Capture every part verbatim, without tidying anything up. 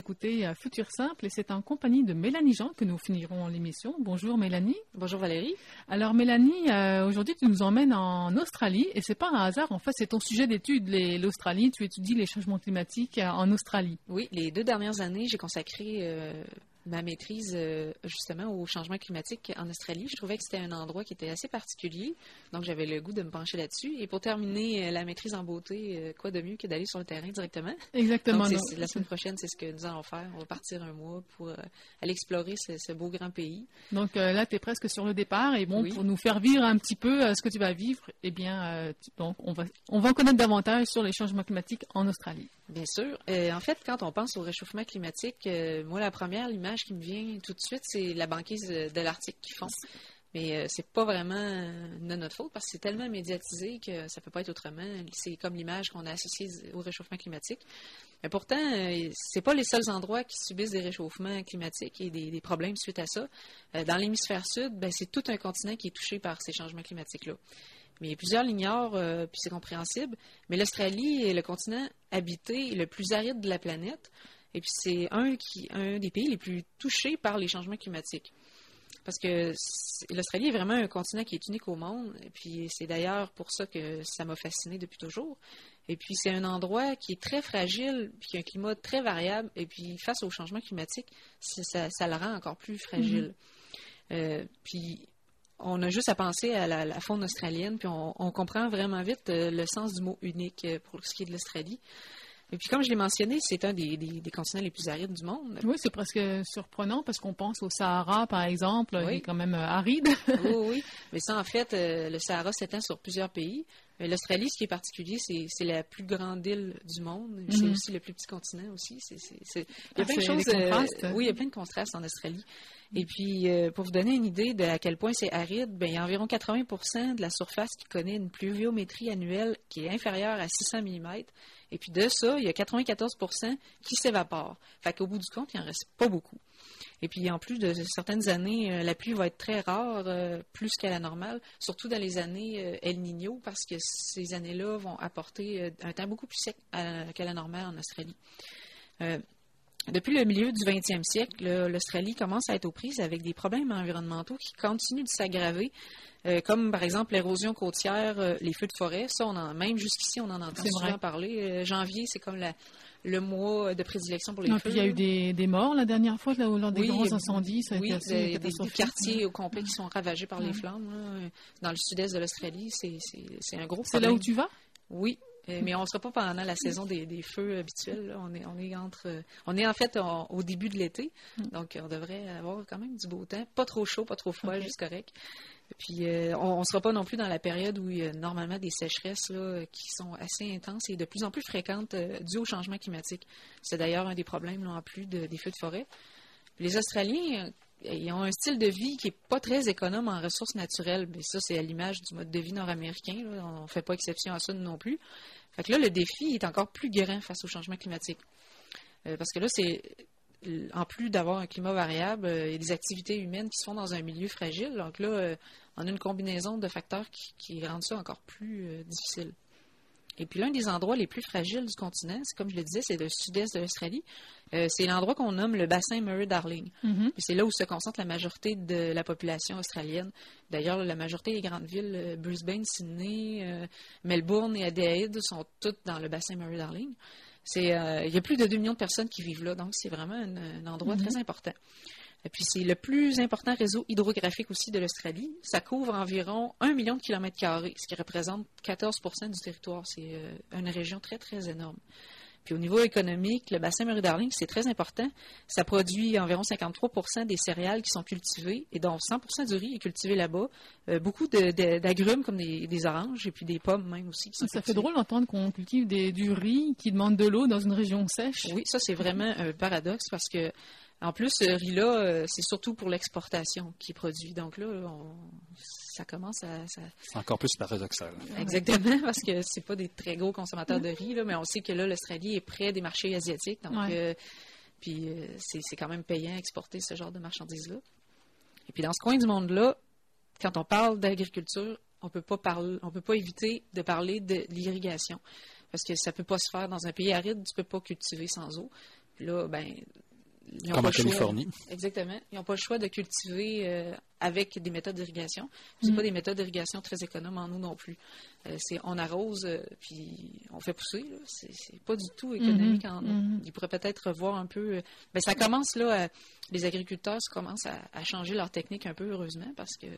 écoutez euh, Futur Simple et c'est en compagnie de Mélanie Jean que nous finirons l'émission. Bonjour Mélanie. Bonjour Valérie. Alors Mélanie, euh, aujourd'hui tu nous emmènes en Australie et c'est pas un hasard, en fait c'est ton sujet d'étude, les, l'Australie. Tu étudies les changements climatiques euh, en Australie. Oui, les deux dernières années, j'ai consacré euh, ma maîtrise euh, justement au changement climatique en Australie. Je trouvais que c'était un endroit qui était assez particulier, donc j'avais le goût de me pencher là-dessus. Et pour terminer euh, la maîtrise en beauté, euh, quoi de mieux que d'aller sur le terrain directement? Exactement. Donc, c'est, c'est, la semaine prochaine, c'est ce que nous allons faire. On va partir un mois pour euh, aller explorer ce, ce beau grand pays. Donc euh, là, tu es presque sur le départ et bon, oui. Pour nous faire vivre un petit peu euh, ce que tu vas vivre, eh bien, euh, tu, donc on va, on va en connaître davantage sur les changements climatiques en Australie. Bien sûr. Euh, en fait, quand on pense au réchauffement climatique, euh, moi, la première, l'image qui me vient tout de suite, c'est la banquise de l'Arctique qui fond. Mais euh, c'est pas vraiment euh, de notre faute parce que c'est tellement médiatisé que ça peut pas être autrement. C'est comme l'image qu'on a associée au réchauffement climatique. Mais pourtant, euh, c'est pas les seuls endroits qui subissent des réchauffements climatiques et des, des problèmes suite à ça. Euh, dans l'hémisphère sud, ben, c'est tout un continent qui est touché par ces changements climatiques-là. Mais plusieurs l'ignorent, euh, puis c'est compréhensible. Mais l'Australie est le continent habité le plus aride de la planète. Et puis c'est un, qui, un des pays les plus touchés par les changements climatiques. Parce que l'Australie est vraiment un continent qui est unique au monde. Et puis c'est d'ailleurs pour ça que ça m'a fascinée depuis toujours. Et puis c'est un endroit qui est très fragile, puis qui a un climat très variable. Et puis face au changement climatique, ça, ça le rend encore plus fragile. Mm-hmm. Euh, puis on a juste à penser à la, la faune australienne, puis on, on comprend vraiment vite euh, le sens du mot unique euh, pour ce qui est de l'Australie. Et puis, comme je l'ai mentionné, c'est un des, des, des continents les plus arides du monde. Oui, c'est presque surprenant parce qu'on pense au Sahara, par exemple, oui. Il est quand même euh, aride. oui, oui. Mais ça, en fait, euh, le Sahara s'étend sur plusieurs pays. Mais l'Australie, ce qui est particulier, c'est, c'est la plus grande île du monde. Mm-hmm. C'est aussi le plus petit continent aussi. C'est, c'est, c'est... Il y a ah, plein de choses. Euh, oui, il y a plein de contrastes en Australie. Et puis, euh, pour vous donner une idée de à quel point c'est aride, ben, il y a environ quatre-vingts pour cent de la surface qui connaît une pluviométrie annuelle qui est inférieure à six cents millimètres. Et puis de ça, il y a quatre-vingt-quatorze pour cent qui s'évapore. Fait qu'au bout du compte, il n'en reste pas beaucoup. Et puis, en plus de certaines années, euh, la pluie va être très rare, euh, plus qu'à la normale, surtout dans les années euh, El Niño, parce que ces années-là vont apporter euh, un temps beaucoup plus sec à, qu'à la normale en Australie. Euh, Depuis le milieu du vingtième siècle, là, l'Australie commence à être aux prises avec des problèmes environnementaux qui continuent de s'aggraver, euh, comme par exemple l'érosion côtière, euh, les feux de forêt. Ça, on en, même jusqu'ici, on en entend c'est souvent vrai. parler. Euh, janvier, c'est comme la, le mois de prédilection pour les non, feux. Puis il y a eu des, des morts la dernière fois, là, lors des oui, grands incendies. Ça a oui, été assez il y a des, des quartiers au complet qui sont ravagés par ouais. les flammes. Là. Dans le sud-est de l'Australie, c'est, c'est, c'est un gros problème. C'est là où tu vas? Oui. Mais on ne sera pas pendant la saison des, des feux habituels. Là. On est, on est entre, on est en fait on, au début de l'été, donc on devrait avoir quand même du beau temps, pas trop chaud, pas trop froid, okay. juste correct. Puis euh, on ne sera pas non plus dans la période où il y a normalement des sécheresses là, qui sont assez intenses et de plus en plus fréquentes euh, dues au changement climatique. C'est d'ailleurs un des problèmes là, en plus de, des feux de forêt. Les Australiens, ils ont un style de vie qui n'est pas très économe en ressources naturelles. Mais ça, c'est à l'image du mode de vie nord-américain. Là. On ne fait pas exception à ça non plus. Fait que là, le défi est encore plus grand face au changement climatique. Euh, parce que là, c'est en plus d'avoir un climat variable, euh, il y a des activités humaines qui se font dans un milieu fragile. Donc là, euh, on a une combinaison de facteurs qui, qui rendent ça encore plus euh, difficile. Et puis l'un des endroits les plus fragiles du continent, c'est comme je le disais, c'est le sud-est de l'Australie. Euh, c'est l'endroit qu'on nomme le bassin Murray-Darling. Mm-hmm. C'est là où se concentre la majorité de la population australienne. D'ailleurs, la majorité des grandes villes, euh, Brisbane, Sydney, euh, Melbourne et Adélaïde, sont toutes dans le bassin Murray-Darling. C'est, euh, il y a plus de deux millions de personnes qui vivent là, donc c'est vraiment un, un endroit mm-hmm. très important. Et puis, c'est le plus important réseau hydrographique aussi de l'Australie. Ça couvre environ un million de kilomètres carrés, ce qui représente quatorze pour cent du territoire. C'est euh, une région très, très énorme. Puis, au niveau économique, le bassin Murray-Darling, c'est très important. Ça produit environ cinquante-trois pour cent des céréales qui sont cultivées, et dont cent pour cent du riz est cultivé là-bas. Euh, beaucoup de, de, d'agrumes, comme des, des oranges, et puis des pommes même aussi. Qui sont ça cultivées. Fait drôle d'entendre qu'on cultive des, du riz qui demande de l'eau dans une région sèche. Oui, ça, c'est vraiment un paradoxe, parce que en plus, ce riz-là, c'est surtout pour l'exportation qui est produit. Donc là, on, ça commence à... Ça... C'est encore plus paradoxal. Exactement, parce que c'est pas des très gros consommateurs de riz, là, mais on sait que là, l'Australie est près des marchés asiatiques. Donc, ouais. euh, puis euh, c'est, c'est quand même payant à exporter ce genre de marchandises-là. Et puis dans ce coin du monde-là, quand on parle d'agriculture, on peut pas parler, on peut pas éviter de parler de l'irrigation. Parce que ça peut pas se faire dans un pays aride, tu peux pas cultiver sans eau. Puis là, ben, ils ont Comme pas en le choix. Californie. Exactement. Ils n'ont pas le choix de cultiver euh, avec des méthodes d'irrigation. C'est Mm. pas des méthodes d'irrigation très économes en eau non plus. Euh, c'est on arrose euh, puis on fait pousser. Là. C'est, c'est pas du tout économique Mm-hmm. en eau. Mm-hmm. Ils pourraient peut-être revoir un peu. Euh, ben ça commence là. À, les agriculteurs commencent à, à changer leur technique un peu heureusement parce que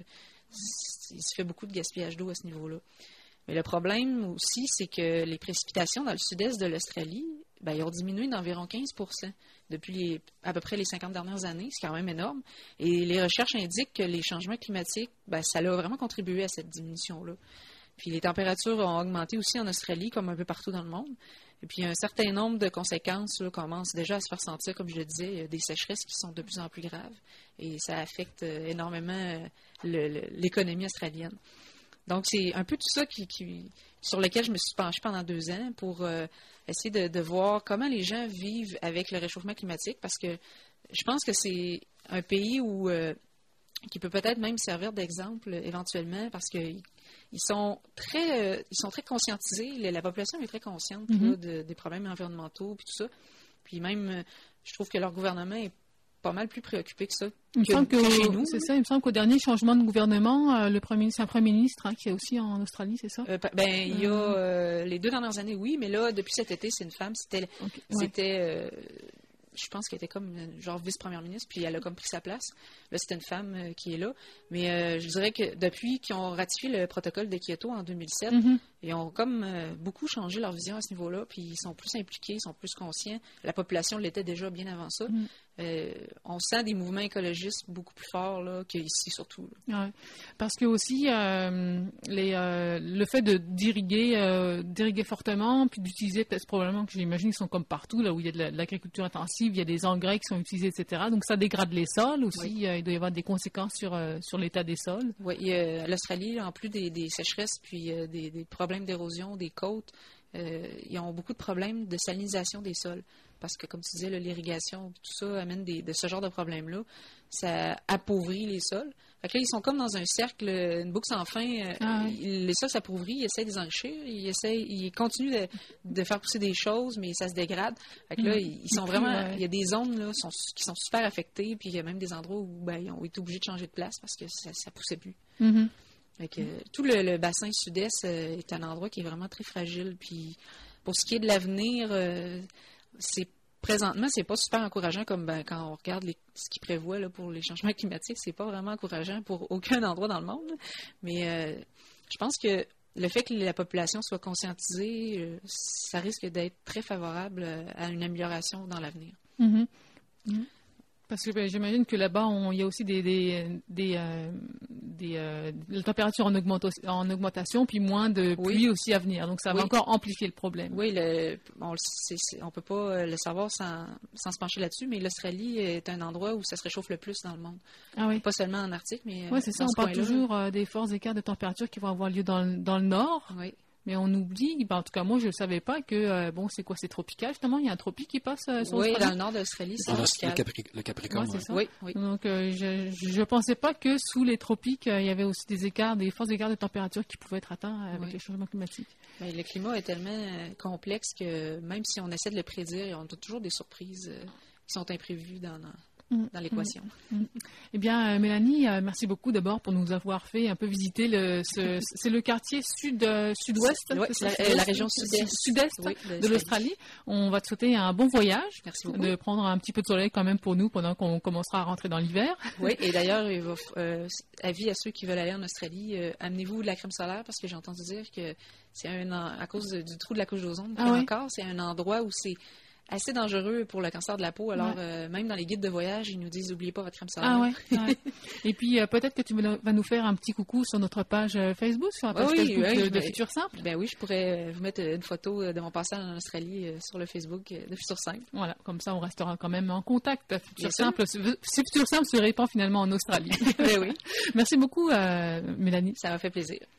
il se fait beaucoup de gaspillage d'eau à ce niveau-là. Mais le problème aussi, c'est que les précipitations dans le sud-est de l'Australie, ben, ils ont diminué d'environ quinze pour cent depuis les, à peu près les cinquante dernières années. C'est quand même énorme. Et les recherches indiquent que les changements climatiques, ben, ça a vraiment contribué à cette diminution-là. Puis les températures ont augmenté aussi en Australie, comme un peu partout dans le monde. Et puis un certain nombre de conséquences là, commencent déjà à se faire sentir, comme je le disais, il y a des sécheresses qui sont de plus en plus graves. Et ça affecte euh, énormément euh, le, le, l'économie australienne. Donc, c'est un peu tout ça qui, qui, sur lequel je me suis penchée pendant deux ans pour euh, essayer de, de voir comment les gens vivent avec le réchauffement climatique, parce que je pense que c'est un pays où, euh, qui peut peut-être même servir d'exemple éventuellement, parce qu'ils ils sont très, euh, ils sont très conscientisés. La, la population est très consciente Mm-hmm. là, de, des problèmes environnementaux puis tout ça. Puis même, euh, je trouve que leur gouvernement est pas mal plus préoccupé que ça. Il me que, semble que, que chez nous. c'est ça, il me semble qu'au dernier changement de gouvernement, euh, le premier, c'est un premier ministre hein, qui est aussi en Australie, c'est ça? Euh, ben, il y a euh, les deux dernières années, oui, mais là, depuis cet été, c'est une femme. C'était, Okay. Ouais. c'était euh, je pense qu'elle était comme genre vice-première ministre, puis elle a comme pris sa place. Là, c'était une femme euh, qui est là. Mais euh, je dirais que depuis qu'ils ont ratifié le protocole de Kyoto en deux mille sept, Mm-hmm. ils ont comme euh, beaucoup changé leur vision à ce niveau-là, puis ils sont plus impliqués, ils sont plus conscients. La population l'était déjà bien avant ça. Mm. Euh, on sent des mouvements écologistes beaucoup plus forts là, qu'ici, surtout. Là. Ouais. Parce que aussi, euh, les, euh, le fait de d'irriguer, euh, d'irriguer fortement, puis d'utiliser, peut-être probablement que j'imagine qu'ils sont comme partout, là où il y a de, la, de l'agriculture intensive, il y a des engrais qui sont utilisés, et cetera. Donc ça dégrade les sols aussi. Oui. Euh, il doit y avoir des conséquences sur, euh, sur l'état des sols. Oui, euh, l'Australie, en plus des, des sécheresses puis euh, des, des problèmes d'érosion des côtes, euh, ils ont beaucoup de problèmes de salinisation des sols. Parce que, comme tu disais, là, l'irrigation, tout ça amène des, de ce genre de problèmes-là. Ça appauvrit les sols. Fait que là, ils sont comme dans un cercle, une boucle sans fin. Euh, Ah ouais. ils- les sols s'appauvrit, ils essaient de les enrichir, ils, essaient, ils continuent de, de faire pousser des choses, mais ça se dégrade. Fait que là, Mm. ils, ils sont Puis, vraiment... ouais. Il y a des zones là, sont, qui sont super affectées, puis il y a même des endroits où ben, ils ont été obligés de changer de place parce que ça ne poussait plus. Mm-hmm. Fait que, euh, tout le, le bassin sud-est euh, est un endroit qui est vraiment très fragile. Puis pour ce qui est de l'avenir, euh, c'est présentement, c'est pas super encourageant comme ben, quand on regarde les, ce qu'ils prévoient là, pour les changements climatiques, c'est pas vraiment encourageant pour aucun endroit dans le monde. Là. Mais euh, je pense que le fait que la population soit conscientisée, euh, ça risque d'être très favorable euh, à une amélioration dans l'avenir. Mhm. Mhm. Parce que ben, j'imagine que là-bas, on- il y a aussi des, des, des, euh, des euh, la température en, augmenta- en augmentation, puis moins de Oui. pluie aussi à venir. Donc ça va Oui. encore amplifier le problème. Oui, le, on ne peut pas euh, le savoir sans, sans se pencher là-dessus, mais l'Australie est un endroit où ça se réchauffe le plus dans le monde. Ah oui. Pas seulement en Arctique, mais euh, Oui, c'est ça. dans On ce parle coin-là. toujours euh, des forts écarts de température qui vont avoir lieu dans, le- dans le nord, Oui. mais on oublie, ben, en tout cas moi je ne savais pas que, euh, bon, c'est quoi, c'est tropical justement, il y a un tropique qui passe euh, sur Oui, l'Australie. dans le nord d'Australie, c'est Dans le, tropical. le, Capri- le Capricorne. Ouais, c'est ouais. ça. Oui, oui. Donc euh, je ne pensais pas que sous les tropiques, euh, il y avait aussi des écarts, des forts écarts de température qui pouvaient être atteints euh, avec Oui. les changements climatiques. Mais le climat est tellement euh, complexe que même si on essaie de le prédire, on a toujours des surprises euh, qui sont imprévues dans, dans, Mm, dans l'équation. Eh bien, euh, Mélanie, euh, merci beaucoup d'abord pour nous avoir fait un peu visiter le, ce, c'est le quartier sud, euh, sud-ouest, Oui, c'est ça, la, sud-est la région sud-est, sud-est oui, de l'Australie. On va te souhaiter un bon voyage, Merci beaucoup. de prendre un petit peu de soleil quand même pour nous pendant qu'on commencera à rentrer dans l'hiver. Oui, et d'ailleurs, il va f- euh, avis à ceux qui veulent aller en Australie, euh, amenez-vous de la crème solaire parce que j'ai entendu dire que c'est un en- à cause de- du trou de la couche d'ozone. Ah ouais? Encore, c'est un endroit où c'est assez dangereux pour le cancer de la peau. Alors, Ouais. euh, même dans les guides de voyage, ils nous disent n'oubliez pas votre crème solaire. Ah ouais, ouais. Et puis euh, peut-être que tu vas nous faire un petit coucou sur notre page euh, Facebook, sur la page Oui, Facebook oui, de, je de vais- Futur Simple. Ben oui, je pourrais euh, vous mettre euh, une photo euh, de mon passage en Australie euh, sur le Facebook euh, de Futur Simple. Voilà, comme ça on restera quand même en contact. Futur Bien sûr. Simple, si Futur Simple se répand finalement en Australie. Ben oui, Merci beaucoup, euh, Mélanie. ça m'a fait plaisir.